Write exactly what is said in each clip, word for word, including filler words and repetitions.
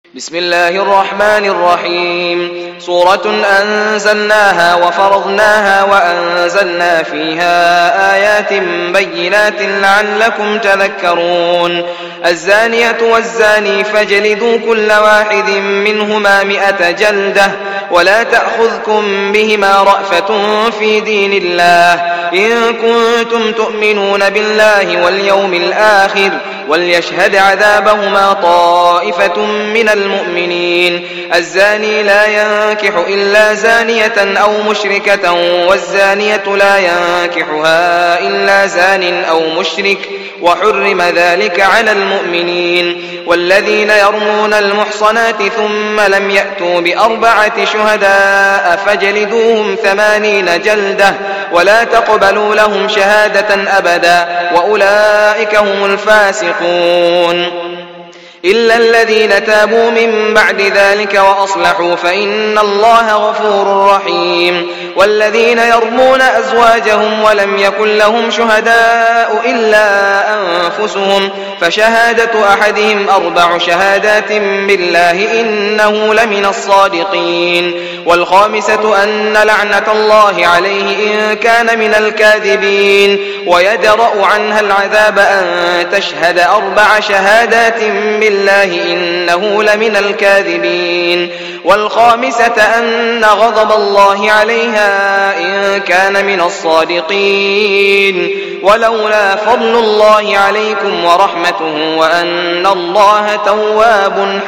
بسم الله الرحمن الرحيم سورة أنزلناها وفرضناها وأنزلنا فيها آيات بينات لعلكم تذكرون الزانية والزاني فاجلدوا كل واحد منهما مئة جلدة ولا تأخذكم بهما رأفة في دين الله إن كنتم تؤمنون بالله واليوم الآخر وليشهد عذابهما طائفة من المؤمنين الزاني لا ينكح إلا زانية أو مشركة والزانية لا ينكحها إلا زان أو مشرك وحرم ذلك على المؤمنين والذين يرمون المحصنات ثم لم يأتوا بأربعة شهداء فاجلدوهم ثمانين جلدة ولا تقبلوا لهم شهادة أبدا وأولئك هم الفاسقون إلا الذين تابوا من بعد ذلك وأصلحوا فإن الله غفور رحيم والذين يرمون أزواجهم ولم يكن لهم شهداء إلا أنفسهم فشهادة أحدهم أربع شهادات بالله إنه لمن الصادقين والخامسة أن لعنة الله عليه إن كان من الكاذبين ويدرأ عنها العذاب أن تشهد أربع شهادات بالله إنه لمن الكاذبين والخامسة أن غضب الله عليها إن كان من الصادقين ولولا فضل الله عليكم ورحمته وأن الله تواب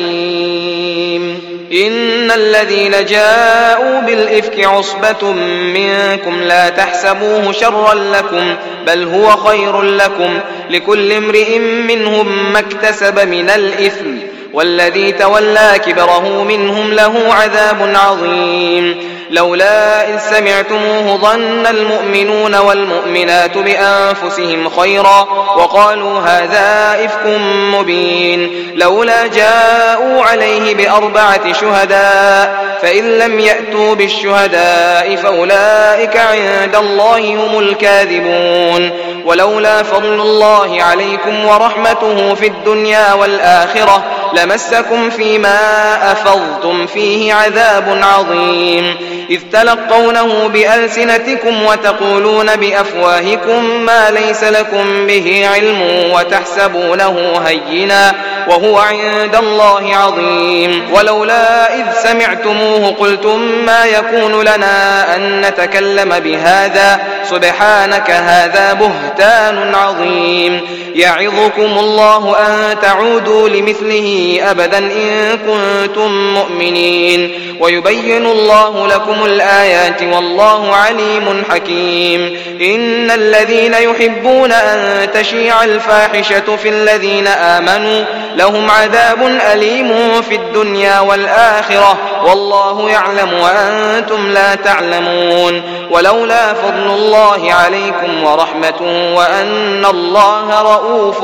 حكيم إن الذين جاءوا بالإفك عصبة منكم لا تحسبوه شرا لكم بل هو خير لكم لكل امرئ منهم ما اكتسب من الإثم والذي تولى كبره منهم له عذاب عظيم لولا إذ سمعتموه ظن المؤمنون والمؤمنات بأنفسهم خيرا وقالوا هذا إفك مبين لولا جاءوا عليه بأربعة شهداء فإن لم يأتوا بالشهداء فأولئك عند الله هم الكاذبون ولولا فضل الله عليكم ورحمته في الدنيا والآخرة لمسكم فيما أفضتم فيه عذاب عظيم إذ تلقونه بألسنتكم وتقولون بأفواهكم ما ليس لكم به علم وتحسبونه هينا وهو عند الله عظيم ولولا إذ سمعتموه قلتم ما يكون لنا أن نتكلم بهذا سبحانك هذا بهتان عظيم يعظكم الله أن تعودوا لمثله أبدا إن كنتم مؤمنين ويبين الله لكم الآيات والله عليم حكيم إن الذين يحبون أن تشيع الفاحشة في الذين آمنوا لهم عذاب أليم في الدنيا والآخرة والله يعلم وأنتم لا تعلمون ولولا فضل الله عليكم ورحمته وأن الله رؤوف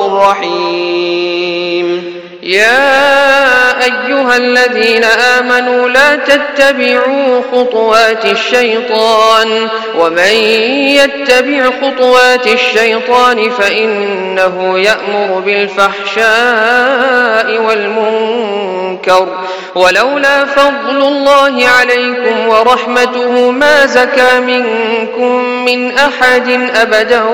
رحيم يا أيها الذين آمنوا لا تتبعوا خطوات الشيطان ومن يتبع خطوات الشيطان فإنه يأمر بالفحشاء والمنكر ولولا فضل الله عليكم ورحمته ما زكى منكم من أحد أبدا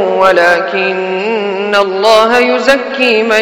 ولكن الله يزكي من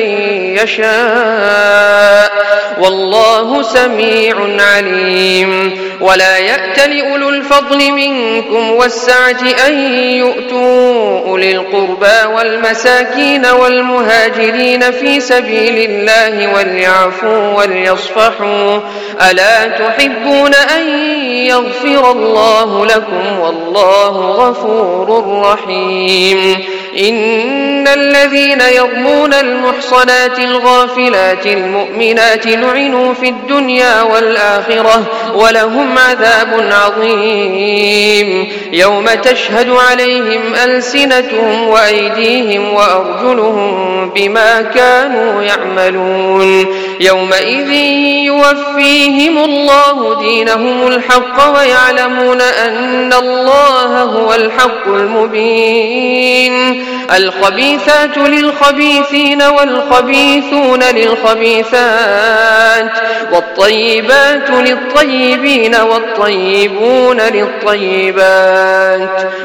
يشاء والله سميع عليم ولا يأتل أولو الفضل منكم والسعة أن يؤتوا أولي القربى والمساكين والمهاجرين في سبيل الله وليعفوا وليصفحوا ألا تحبون أن يغفر الله لكم والله غفور رحيم إن الذين يرمون المحصنات الغافلات المؤمنات لعنوا في الدنيا والآخرة ولهم عذاب عظيم يوم تشهد عليهم ألسنتهم وأيديهم وأرجلهم بما كانوا يعملون يومئذ يوفيهم الله دينهم الحق ويعلمون أن الله هو الحق المبين. الخبيثات للخبيثين والخبيثون للخبيثات والطيبات للطيبين والطيبون للطيبات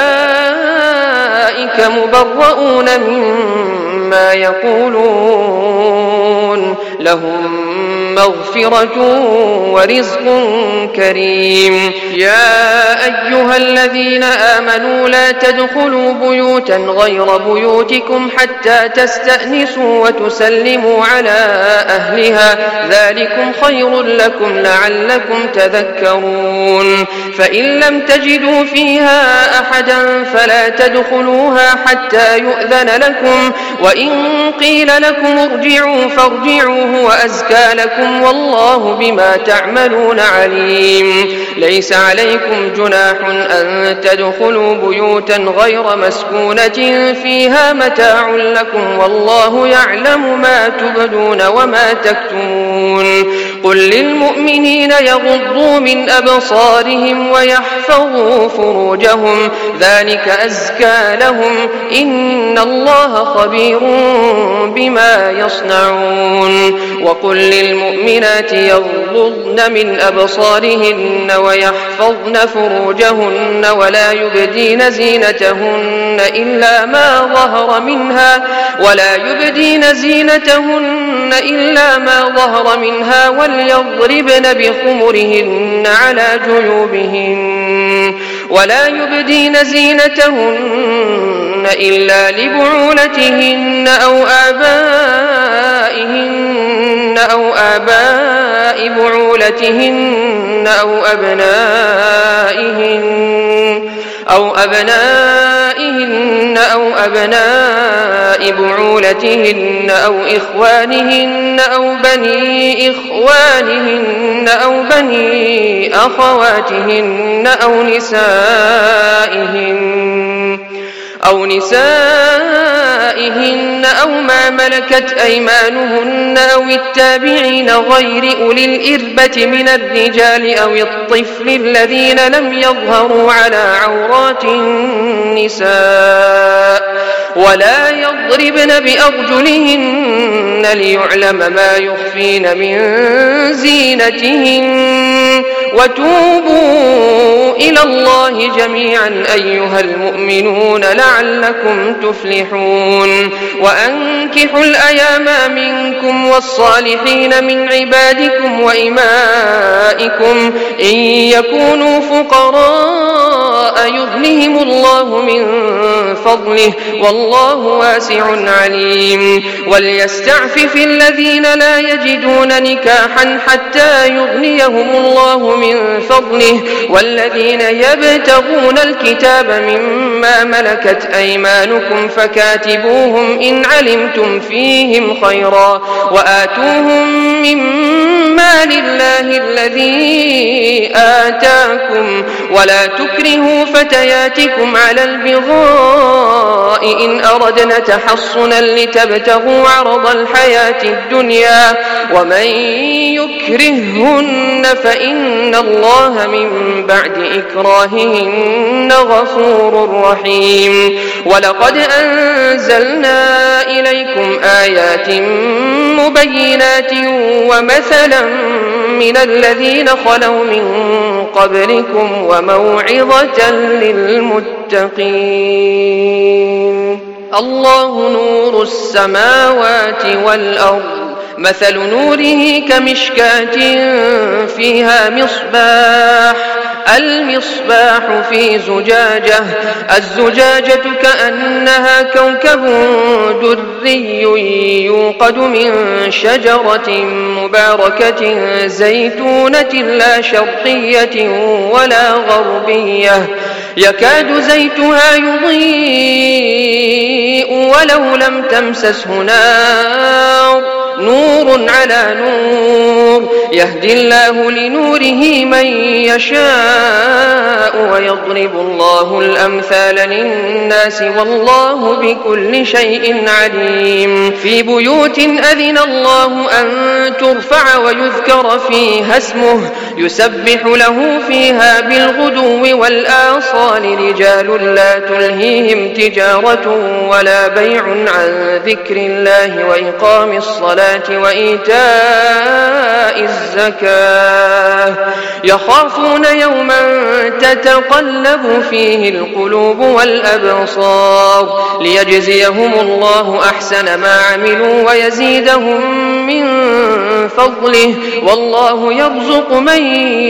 أولئك مبرؤون مما يقولون لهم مغفرة ورزق كريم. يا أيها الذين آمنوا لا تدخلوا بيوتا غير بيوتكم حتى تستأنسوا وتسلموا على أهلها ذلكم خير لكم لعلكم تذكرون. فإن لم تجدوا فيها أحدا فلا تدخلوها حتى يؤذن لكم وإن قيل لكم ارجعوا فارجعوا هو أزكى لكم والله بما تعملون عليم. ليس عليكم جناح أن تدخلوا بيوتا غير مسكونة فيها متاع لكم والله يعلم ما تبدون وما تكتمون. قل للمؤمنين يغضوا من أبصارهم ويحفظوا فروجهم ذلك أزكى لهم إن الله خبير بما يصنعون. وقل للمؤمنات يغضضن من أبصارهن ويحفظن فروجهن ولا يبدين زينتهن إلا ما ظهر منها ولا يبدين زينتهن إلا ما ظهر منها وليضربن بخمرهن على جيوبهن ولا يبدين زينتهن إلا لبعولتهن أو آبائهن أو آباء بعولتهن أو أبنائهن أو أبنائهن أو أبناء بعولتهن أو إخوانهن أو بني إخوانهن أو بني أخواتهن أو نسائهن أو نسائهن أو ما ملكت أيمانهن أو التابعين غير أولي الإربة من الرجال أو الطفل الذين لم يظهروا على عورات النساء ولا يضربن بأرجلهن ليعلم ما يخفين من زينتهن وتوبوا إلى الله جميعا أيها المؤمنون لعلكم تفلحون. وأنكحوا الأيام منكم والصالحين من عبادكم وإمائكم إن يكونوا فقراء يغنهم الله من فضله والله واسع عليم. وليستعفف الذين لا يجدون نكاحا حتى يغنيهم الله من فضله والذين يبتغون الكتاب مما ملكت أيمانكم فكاتبوهم إن علمتم فيهم خيرا وآتوهم مما لله الذي آتاكم ولا تكرهوا فتياتكم على البغاء إن أردنا تحصنا لتبتغوا عرض الحياة الدنيا ومن يكرههن فإن الله من بعد إكراههن غفور رحيم. ولقد أنزلنا إليكم آيات مبينات ومثلا من الذين خلوا من قبلكم وموعظة للمتقين. الله نور السماوات والأرض مثل نوره كمشكاة فيها مصباح المصباح في زجاجة الزجاجة كأنها كوكب دري يوقد من شجرة مباركة زيتونة لا شرقية ولا غربية يكاد زيتها يضيء ولو لم تمسسه نار نور على نور يهدي الله لنوره من يشاء ويضرب الله الأمثال للناس والله بكل شيء عليم. في بيوت أذن الله أن ترفع ويذكر فيها اسمه يسبح له فيها بالغدو والآصال رجال لا تلهيهم تجارة ولا بيع عن ذكر الله وإقام الصلاة وإيتاء الزكاة يخافون يوما تتقلب فيه القلوب والأبصار ليجزيهم الله أحسن ما عملوا ويزيدهم من فضله والله يرزق من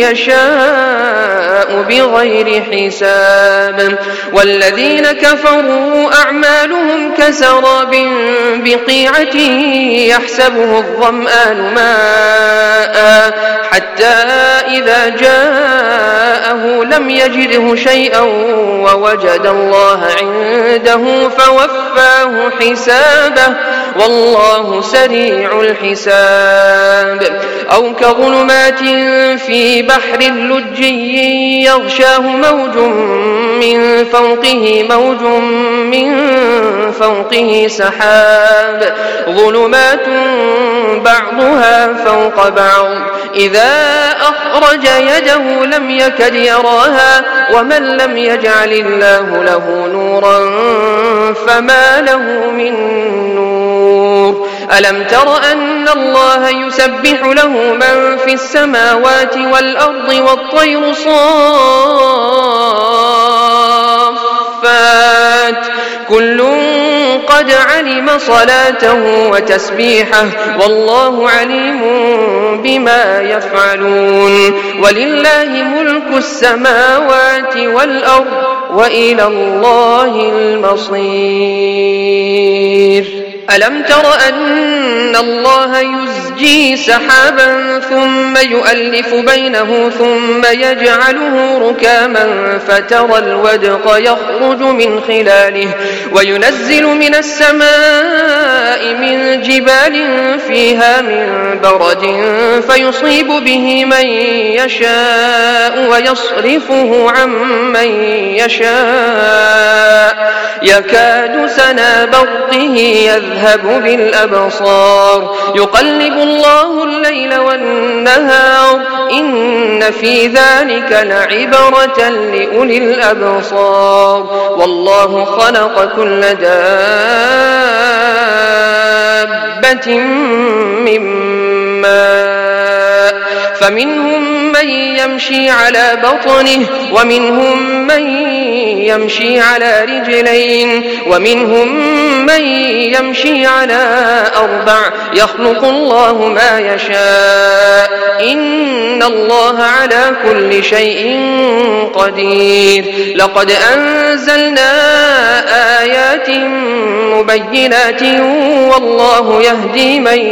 يشاء بغير حساب. والذين كفروا أعمالهم كسراب بقيعة يحسبه الظمآن ماء حتى إذا جاءه لم يجده شيئا ووجد الله عنده فوفاه حسابه والله سريع الحساب. أو كظلمات في بحر لجي يغشاه موج من فوقه موج من فوقه سحاب ظلمات بعضها فوق بعض إذا أخرج يده لم يكد يراها ومن لم يجعل الله له نورا فما له من نور. ألم تر أن الله يسبح له من في السماوات والأرض والطير صافات كل قد علم صلاته وتسبيحه والله عليم بما يفعلون. ولله ملك السماوات والأرض وإلى الله المصير. ألم تر أن الله يزجي سحابا ثم يؤلف بينه ثم يجعله ركاما فترى الودق يخرج من خلاله وينزل من السماء من جبال فيها من برد فيصيب به من يشاء ويصرفه عن من يشاء يكاد سنا برقه يذهب بالأبصار يقلب الله الليل والنهار إن في ذلك لعبرة لأولي الأبصار. والله خلق كل دابة من ماء فمنهم من يمشي على بطنه ومنهم من يمشي على رجلين ومنهم من يمشي على أربع يخلق الله ما يشاء إن الله على كل شيء قدير. لقد أنزلنا آيات مبينات والله يهدي من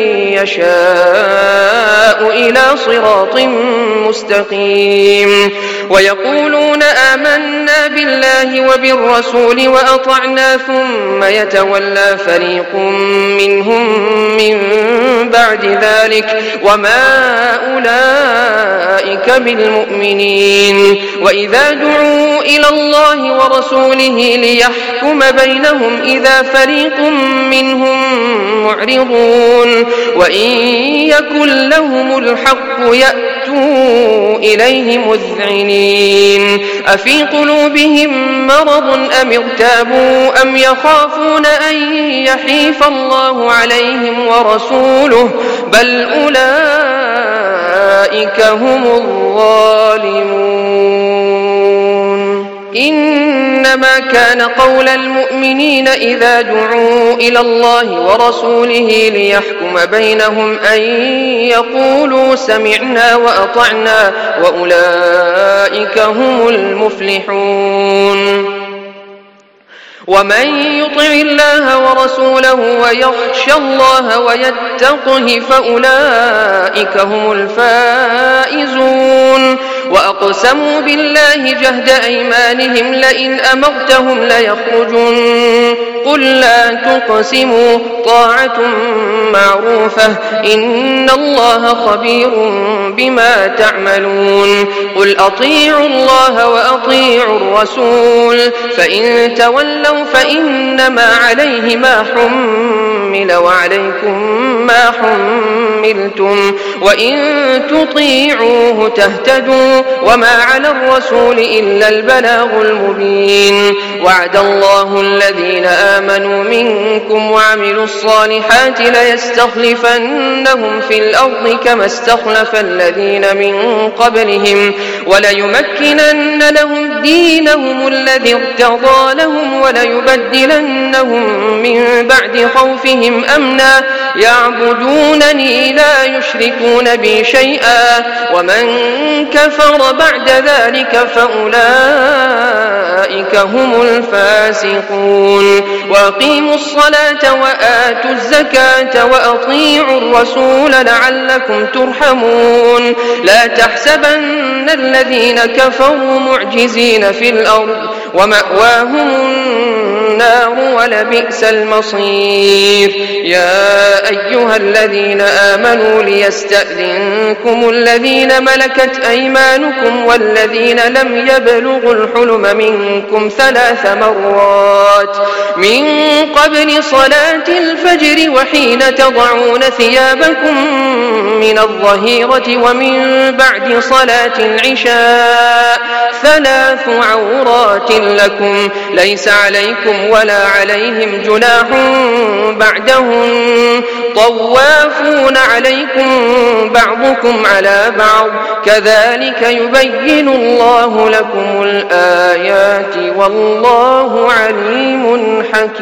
يشاء إلى صراط مستقيم. ويقولون آمنا بالله وبالرسول وأطعنا ثم يتولى فريق منهم من بعد ذلك وما أولئك بالمؤمنين. وإذا دعوا إلى الله ورسوله ليحكم بينهم إذا فريق منهم معرضون وإن يكن لهم الحق يأتوا إليه مذعنين. أفي قلوبهم مرض أم ارتابوا أم يخافون أن يحيف الله عليهم ورسوله بل أولئك هم الظالمون. إنما كان قول المؤمنين إذا دعوا إلى الله ورسوله ليحكم بينهم أن يقولوا سمعنا وأطعنا وأولئك هم المفلحون. ومن يطع الله ورسوله ويخشى الله ويتقه فأولئك هم الفائزون. وأقسموا بالله جهد أيمانهم لئن أمرتهم ليخرجون قل لا تقسموا طاعة معروفة إن الله خبير بما تعملون قل أطيعوا الله وأطيعوا الرسول فإن تولوا فإنما عليه ما حمل وعليكم ما حملتم وإن تطيعوه تهتدوا وما على الرسول إلا البلاغ المبين وعد الله الذين آمنوا منكم وعملوا الصالحات ليستخلفنهم في الأرض كما استخلف الذين من قبلهم وليمكنن لهم دينهم الذي ارتضى لهم وليبدلنهم من بعد خوفهم أمنا يعبدونني لا يشركون بي شيئا ومن كفر بعد ذلك فأولئك هم الفاسقون وأقيموا الصلاة وآتوا الزكاة وأطيعوا الرسول لعلكم ترحمون لا تحسبن الذين كفروا معجزين في الأرض ومأواهم النار ولبئس المصير يا أيها الذين آمنوا ليستأذنكم الذين ملكت أيمانكم والذين لم يبلغوا الحلم منكم ثلاث مرات من قبل صلاة الفجر وحين تضعون ثيابكم من الظهيرة ومن بعد صلاة العشاء ثلاث عورات لكم ليس عليكم ولا عليهم جناح بعدهم طوافون عليكم بعضكم على بعض كذلك يبين الله لكم الآيات والله عليم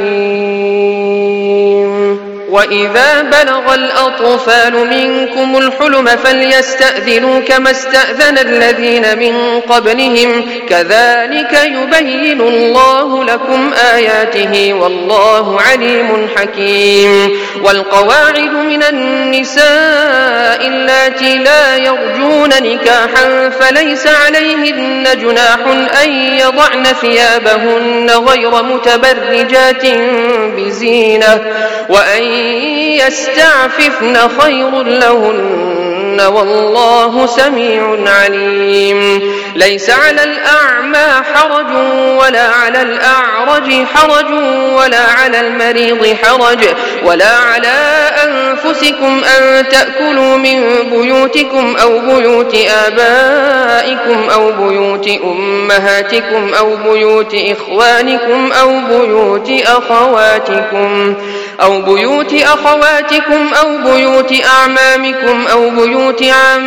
حكيم وإذا بلغ الأطفال منكم الحلم فليستأذنوا كما استأذن الذين من قبلهم كذلك يبين الله لكم آياته والله عليم حكيم والقواعد من النساء اللاتي لا يرجون نكاحا فليس عليهن جناح أن يضعن ثيابهن غير متبرجات بزينة وأن يستعففن خير لهن والله سميع عليم ليس على الأعمى حرج ولا على الأعرج حرج ولا على المريض حرج ولا على أنفسكم أن تأكلوا من بيوتكم أو بيوت آبائكم أو بيوت أمهاتكم أو بيوت إخوانكم أو بيوت أخواتكم أو بيوت أخواتكم أو بيوت أعمامكم أو بيوت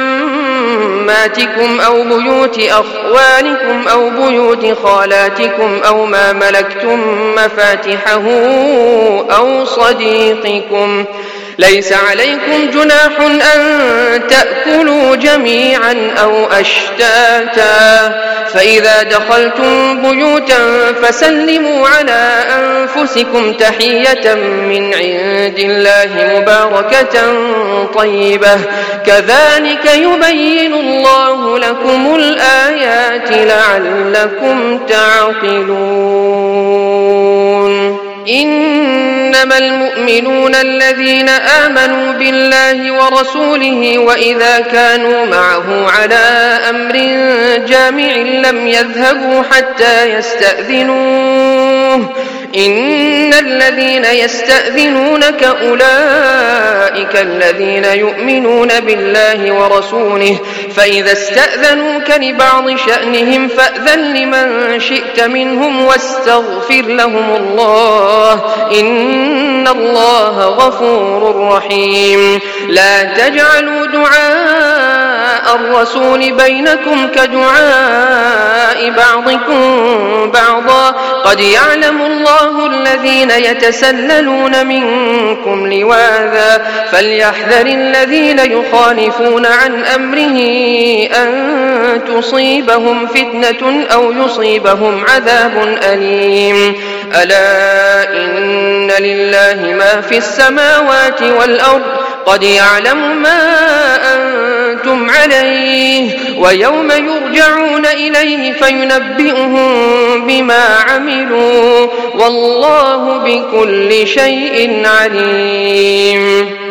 عماتكم أو بيوت أخوانكم أو بيوت خالاتكم أو ما ملكتم مفاتحه أو صديقكم ليس عليكم جناح أن تأكلوا جميعا أو أشتاتا فإذا دخلتم بيوتا فسلموا على أنفسكم تحية من عند الله مباركة طيبة كذلك يبين الله لكم الآيات لعلكم تعقلون إنما المؤمنون الذين آمنوا بالله ورسوله وإذا كانوا معه على أمر جامع لم يذهبوا حتى يستأذنوه إن الذين يستأذنونك أولئك الذين يؤمنون بالله ورسوله فإذا استأذنوك لبعض شأنهم فأذن لمن شئت منهم واستغفر لهم الله إن الله غفور رحيم لا تجعلوا دعاء الرسول بينكم كدعاء بعضكم بعضا قد يعلم الله الذين يتسللون منكم لواذا فليحذر الذين يخالفون عن أمره أن تصيبهم فتنة أو يصيبهم عذاب أليم ألا إن لله ما في السماوات والأرض قد يعلم ما أنتم عملتم عليه ويوم يرجعون إليه فينبئهم بما عملوا والله بكل شيء عليم.